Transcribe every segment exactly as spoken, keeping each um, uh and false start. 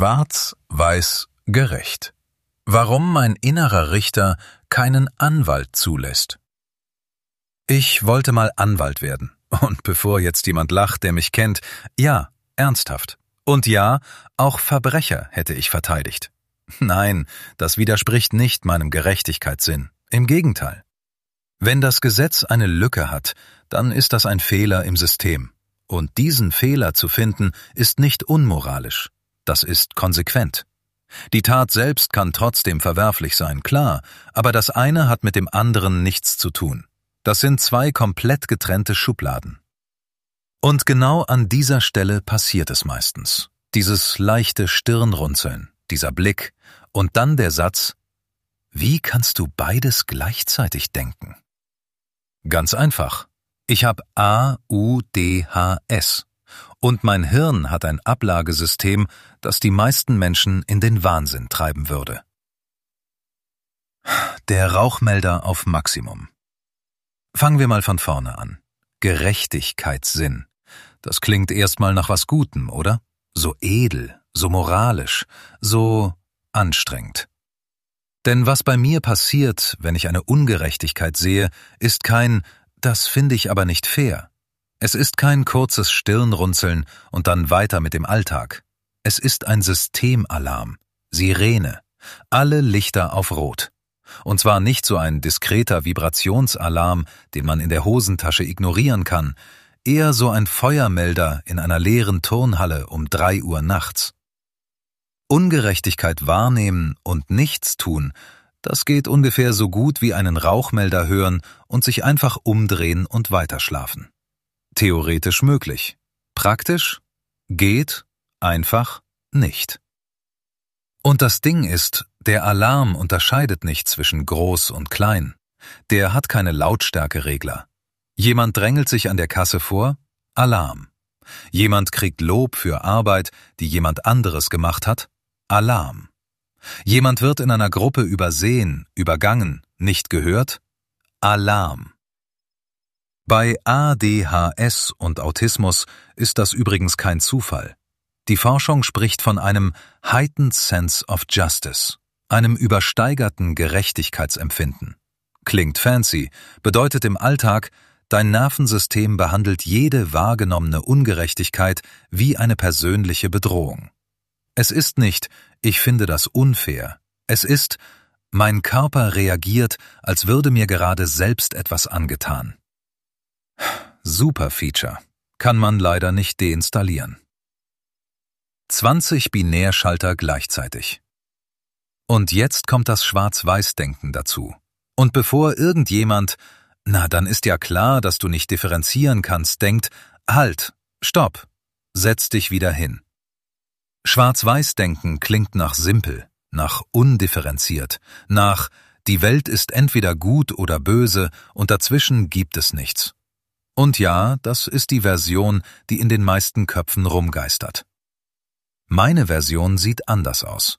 Schwarz, weiß, gerecht. Warum mein innerer Richter keinen Anwalt zulässt. Ich wollte mal Anwalt werden. Und bevor jetzt jemand lacht, der mich kennt, ja, ernsthaft. Und ja, auch Verbrecher hätte ich verteidigt. Nein, das widerspricht nicht meinem Gerechtigkeitssinn. Im Gegenteil. Wenn das Gesetz eine Lücke hat, dann ist das ein Fehler im System. Und diesen Fehler zu finden, ist nicht unmoralisch. Das ist konsequent. Die Tat selbst kann trotzdem verwerflich sein, klar, aber das eine hat mit dem anderen nichts zu tun. Das sind zwei komplett getrennte Schubladen. Und genau an dieser Stelle passiert es meistens. Dieses leichte Stirnrunzeln, dieser Blick und dann der Satz: Wie kannst du beides gleichzeitig denken? Ganz einfach. Ich habe A U D H S und mein Hirn hat ein Ablagesystem, das die meisten Menschen in den Wahnsinn treiben würde. Der Rauchmelder auf Maximum. Fangen wir mal von vorne an. Gerechtigkeitssinn. Das klingt erstmal nach was Gutem, oder? So edel, so moralisch, so anstrengend. Denn was bei mir passiert, wenn ich eine Ungerechtigkeit sehe, ist kein „Das finde ich aber nicht fair“. Es ist kein kurzes Stirnrunzeln und dann weiter mit dem Alltag. Es ist ein Systemalarm, Sirene, alle Lichter auf Rot. Und zwar nicht so ein diskreter Vibrationsalarm, den man in der Hosentasche ignorieren kann, eher so ein Feuermelder in einer leeren Turnhalle um drei Uhr nachts. Ungerechtigkeit wahrnehmen und nichts tun, das geht ungefähr so gut wie einen Rauchmelder hören und sich einfach umdrehen und weiterschlafen. Theoretisch möglich. Praktisch? Geht? Einfach? Nicht. Und das Ding ist, der Alarm unterscheidet nicht zwischen groß und klein. Der hat keine Lautstärkeregler. Jemand drängelt sich an der Kasse vor? Alarm. Jemand kriegt Lob für Arbeit, die jemand anderes gemacht hat? Alarm. Jemand wird in einer Gruppe übersehen, übergangen, nicht gehört? Alarm. Bei A D H S und Autismus ist das übrigens kein Zufall. Die Forschung spricht von einem heightened sense of justice, einem übersteigerten Gerechtigkeitsempfinden. Klingt fancy, bedeutet im Alltag, dein Nervensystem behandelt jede wahrgenommene Ungerechtigkeit wie eine persönliche Bedrohung. Es ist nicht, ich finde das unfair. Es ist, mein Körper reagiert, als würde mir gerade selbst etwas angetan. Super Feature. Kann man leider nicht deinstallieren. zwanzig Binärschalter gleichzeitig. Und jetzt kommt das Schwarz-Weiß-Denken dazu. Und bevor irgendjemand, na dann ist ja klar, dass du nicht differenzieren kannst, denkt, halt, stopp, setz dich wieder hin. Schwarz-Weiß-Denken klingt nach simpel, nach undifferenziert, nach die Welt ist entweder gut oder böse und dazwischen gibt es nichts. Und ja, das ist die Version, die in den meisten Köpfen rumgeistert. Meine Version sieht anders aus.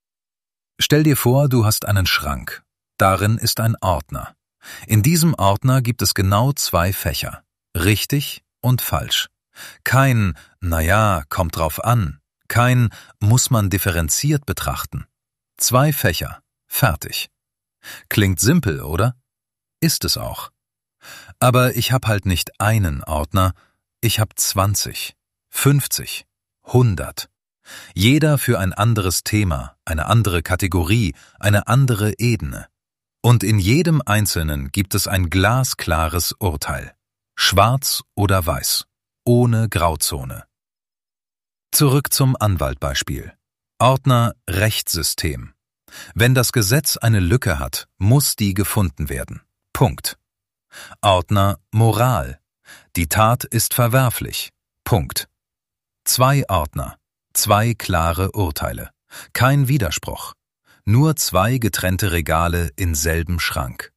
Stell dir vor, du hast einen Schrank. Darin ist ein Ordner. In diesem Ordner gibt es genau zwei Fächer, richtig und falsch. Kein, naja, kommt drauf an. Kein, muss man differenziert betrachten. Zwei Fächer, fertig. Klingt simpel, oder? Ist es auch. Aber ich hab halt nicht einen Ordner, ich hab zwanzig, fünfzig, hundert. Jeder für ein anderes Thema, eine andere Kategorie, eine andere Ebene. Und in jedem Einzelnen gibt es ein glasklares Urteil. Schwarz oder weiß, ohne Grauzone. Zurück zum Anwaltbeispiel. Ordner Rechtssystem. Wenn das Gesetz eine Lücke hat, muss die gefunden werden. Punkt. Ordner Moral. Die Tat ist verwerflich. Punkt. Zwei Ordner, zwei klare Urteile. Kein Widerspruch. Nur zwei getrennte Regale in selben Schrank.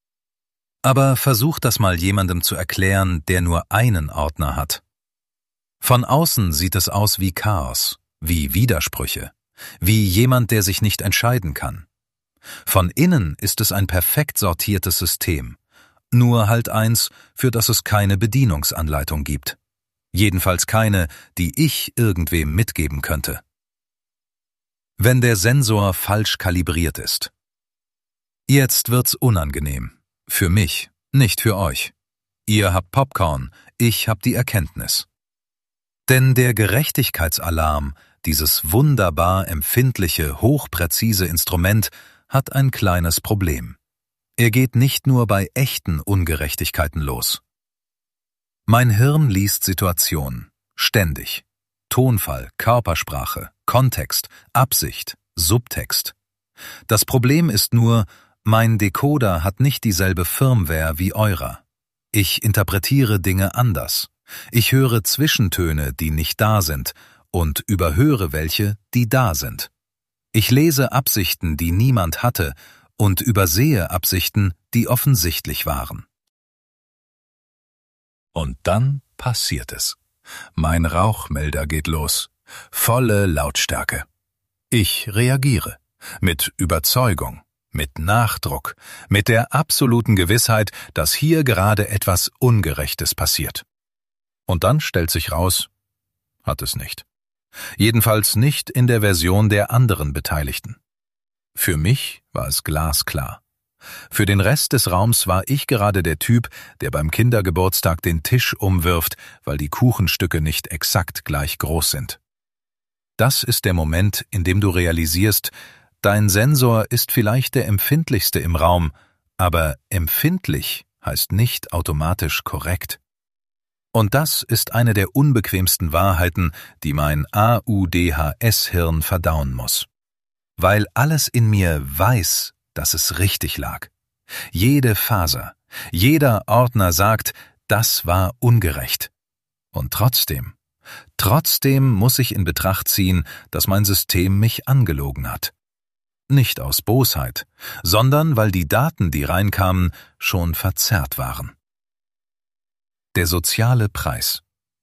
Aber versuch das mal jemandem zu erklären, der nur einen Ordner hat. Von außen sieht es aus wie Chaos, wie Widersprüche, wie jemand, der sich nicht entscheiden kann. Von innen ist es ein perfekt sortiertes System, nur halt eins, für das es keine Bedienungsanleitung gibt. Jedenfalls keine, die ich irgendwem mitgeben könnte. Wenn der Sensor falsch kalibriert ist. Jetzt wird's unangenehm. Für mich, nicht für euch. Ihr habt Popcorn, ich hab die Erkenntnis. Denn der Gerechtigkeitsalarm, dieses wunderbar empfindliche, hochpräzise Instrument, hat ein kleines Problem. Er geht nicht nur bei echten Ungerechtigkeiten los. Mein Hirn liest Situationen, ständig. Tonfall, Körpersprache, Kontext, Absicht, Subtext. Das Problem ist nur, mein Decoder hat nicht dieselbe Firmware wie eurer. Ich interpretiere Dinge anders. Ich höre Zwischentöne, die nicht da sind, und überhöre welche, die da sind. Ich lese Absichten, die niemand hatte, und übersehe Absichten, die offensichtlich waren. Und dann passiert es. Mein Rauchmelder geht los. Volle Lautstärke. Ich reagiere. Mit Überzeugung, mit Nachdruck, mit der absoluten Gewissheit, dass hier gerade etwas Ungerechtes passiert. Und dann stellt sich raus, hat es nicht. Jedenfalls nicht in der Version der anderen Beteiligten. Für mich war es glasklar. Für den Rest des Raums war ich gerade der Typ, der beim Kindergeburtstag den Tisch umwirft, weil die Kuchenstücke nicht exakt gleich groß sind. Das ist der Moment, in dem du realisierst, dein Sensor ist vielleicht der empfindlichste im Raum, aber empfindlich heißt nicht automatisch korrekt. Und das ist eine der unbequemsten Wahrheiten, die mein A U D H S-Hirn verdauen muss. Weil alles in mir weiß, dass es richtig lag. Jede Faser, jeder Ordner sagt, das war ungerecht. Und trotzdem, trotzdem muss ich in Betracht ziehen, dass mein System mich angelogen hat. Nicht aus Bosheit, sondern weil die Daten, die reinkamen, schon verzerrt waren. Der soziale Preis.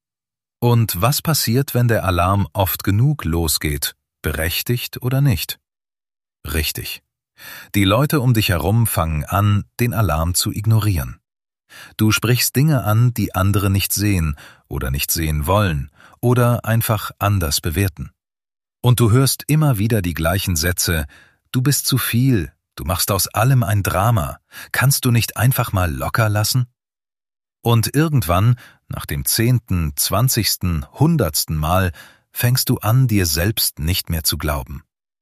Und was passiert, wenn der Alarm oft genug losgeht, berechtigt oder nicht? Richtig. Die Leute um dich herum fangen an, den Alarm zu ignorieren. Du sprichst Dinge an, die andere nicht sehen oder nicht sehen wollen oder einfach anders bewerten. Und du hörst immer wieder die gleichen Sätze: Du bist zu viel, du machst aus allem ein Drama, kannst du nicht einfach mal locker lassen? Und irgendwann, nach dem zehnten, zwanzigsten, hundertsten Mal, fängst du an, dir selbst nicht mehr zu glauben.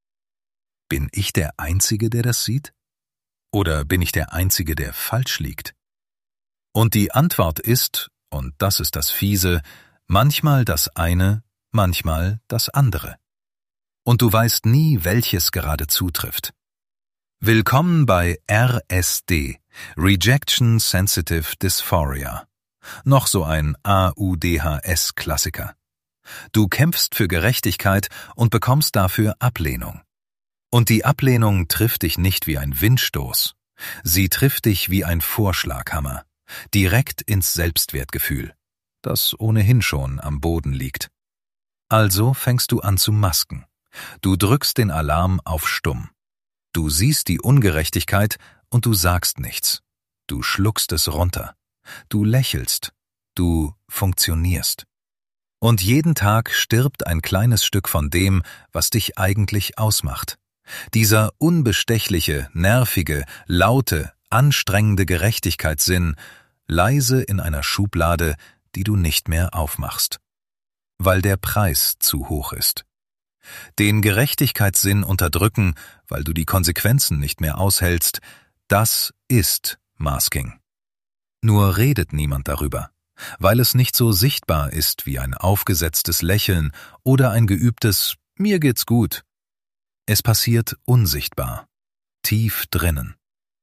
Bin ich der Einzige, der das sieht? Oder bin ich der Einzige, der falsch liegt? Und die Antwort ist, und das ist das Fiese, manchmal das eine, manchmal das andere. Und du weißt nie, welches gerade zutrifft. Willkommen bei R S D, Rejection Sensitive Dysphoria. Noch so ein A U D H S-Klassiker. Du kämpfst für Gerechtigkeit und bekommst dafür Ablehnung. Und die Ablehnung trifft dich nicht wie ein Windstoß. Sie trifft dich wie ein Vorschlaghammer, direkt ins Selbstwertgefühl, das ohnehin schon am Boden liegt. Also fängst du an zu masken. Du drückst den Alarm auf Stumm. Du siehst die Ungerechtigkeit und du sagst nichts. Du schluckst es runter. Du lächelst. Du funktionierst. Und jeden Tag stirbt ein kleines Stück von dem, was dich eigentlich ausmacht. Dieser unbestechliche, nervige, laute, anstrengende Gerechtigkeitssinn, leise in einer Schublade, die du nicht mehr aufmachst. Weil der Preis zu hoch ist. Den Gerechtigkeitssinn unterdrücken, weil du die Konsequenzen nicht mehr aushältst, das ist Masking. Nur redet niemand darüber, weil es nicht so sichtbar ist wie ein aufgesetztes Lächeln oder ein geübtes »Mir geht's gut«. Es passiert unsichtbar, tief drinnen.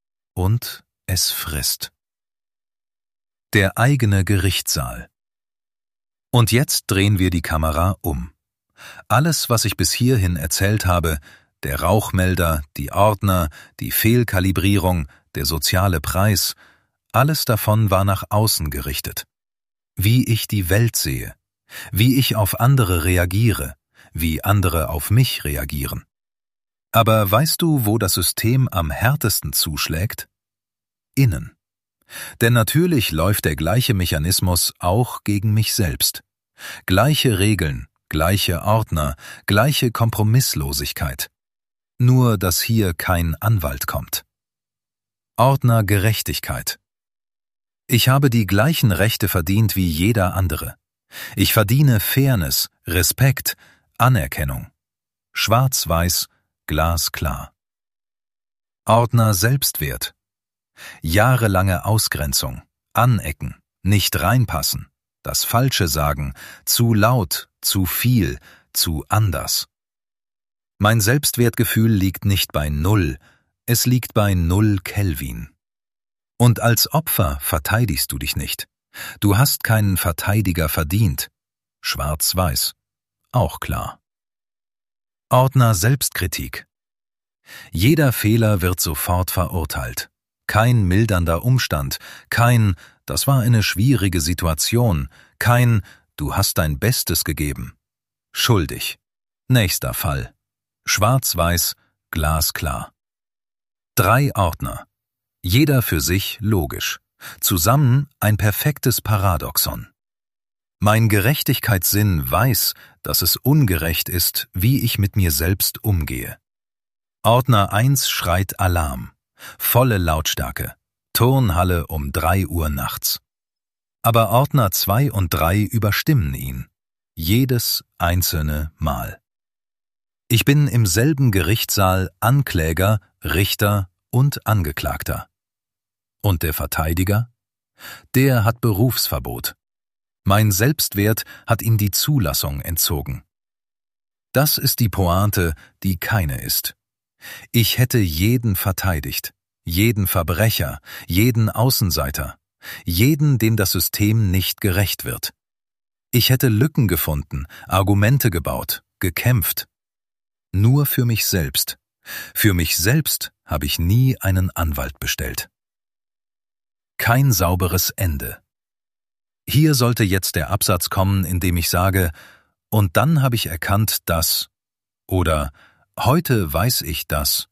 Und es frisst. Der eigene Gerichtssaal. Und jetzt drehen wir die Kamera um. Alles, was ich bis hierhin erzählt habe, der Rauchmelder, die Ordner, die Fehlkalibrierung, der soziale Preis, alles davon war nach außen gerichtet. Wie ich die Welt sehe, wie ich auf andere reagiere, wie andere auf mich reagieren. Aber weißt du, wo das System am härtesten zuschlägt? Innen. Denn natürlich läuft der gleiche Mechanismus auch gegen mich selbst. Gleiche Regeln, gleiche Ordner, gleiche Kompromisslosigkeit. Nur, dass hier kein Anwalt kommt. Ordner Gerechtigkeit. Ich habe die gleichen Rechte verdient wie jeder andere. Ich verdiene Fairness, Respekt, Anerkennung. Schwarz-weiß, glasklar. Ordner Selbstwert. Jahrelange Ausgrenzung, Anecken, nicht reinpassen, das Falsche sagen, zu laut, zu viel, zu anders. Mein Selbstwertgefühl liegt nicht bei Null, es liegt bei Null Kelvin. Und als Opfer verteidigst du dich nicht. Du hast keinen Verteidiger verdient. Schwarz-weiß, auch klar. Ordner Selbstkritik. Jeder Fehler wird sofort verurteilt. Kein mildernder Umstand, kein »das war eine schwierige Situation«, kein »du hast dein Bestes gegeben«. Schuldig. Nächster Fall. Schwarz-weiß, glasklar. Drei Ordner. Jeder für sich logisch. Zusammen ein perfektes Paradoxon. Mein Gerechtigkeitssinn weiß, dass es ungerecht ist, wie ich mit mir selbst umgehe. Ordner eins schreit Alarm. Volle Lautstärke. Turnhalle um drei Uhr nachts. Aber Ordner zwei und drei überstimmen ihn. Jedes einzelne Mal. Ich bin im selben Gerichtssaal Ankläger, Richter und Angeklagter. Und der Verteidiger? Der hat Berufsverbot. Mein Selbstwert hat ihm die Zulassung entzogen. Das ist die Pointe, die keine ist. Ich hätte jeden verteidigt, jeden Verbrecher, jeden Außenseiter, jeden, dem das System nicht gerecht wird. Ich hätte Lücken gefunden, Argumente gebaut, gekämpft. Nur für mich selbst. Für mich selbst habe ich nie einen Anwalt bestellt. Kein sauberes Ende. Hier sollte jetzt der Absatz kommen, in dem ich sage, und dann habe ich erkannt, dass, oder heute weiß ich das.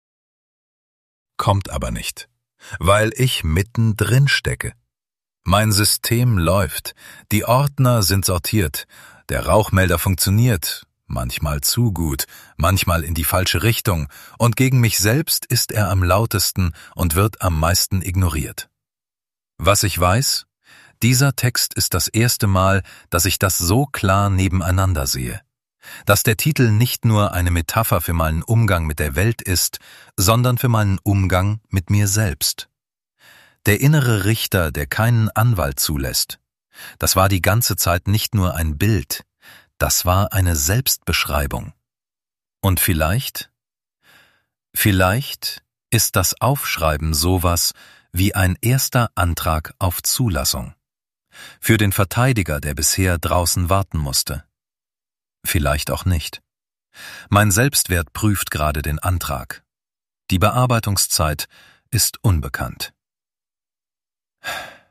Kommt aber nicht, weil ich mittendrin stecke. Mein System läuft, die Ordner sind sortiert, der Rauchmelder funktioniert, manchmal zu gut, manchmal in die falsche Richtung, und gegen mich selbst ist er am lautesten und wird am meisten ignoriert. Was ich weiß, dieser Text ist das erste Mal, dass ich das so klar nebeneinander sehe. Dass der Titel nicht nur eine Metapher für meinen Umgang mit der Welt ist, sondern für meinen Umgang mit mir selbst. Der innere Richter, der keinen Anwalt zulässt, das war die ganze Zeit nicht nur ein Bild, das war eine Selbstbeschreibung. Und vielleicht, vielleicht ist das Aufschreiben sowas wie ein erster Antrag auf Zulassung. Für den Verteidiger, der bisher draußen warten musste. Vielleicht auch nicht. Mein Selbstwert prüft gerade den Antrag. Die Bearbeitungszeit ist unbekannt.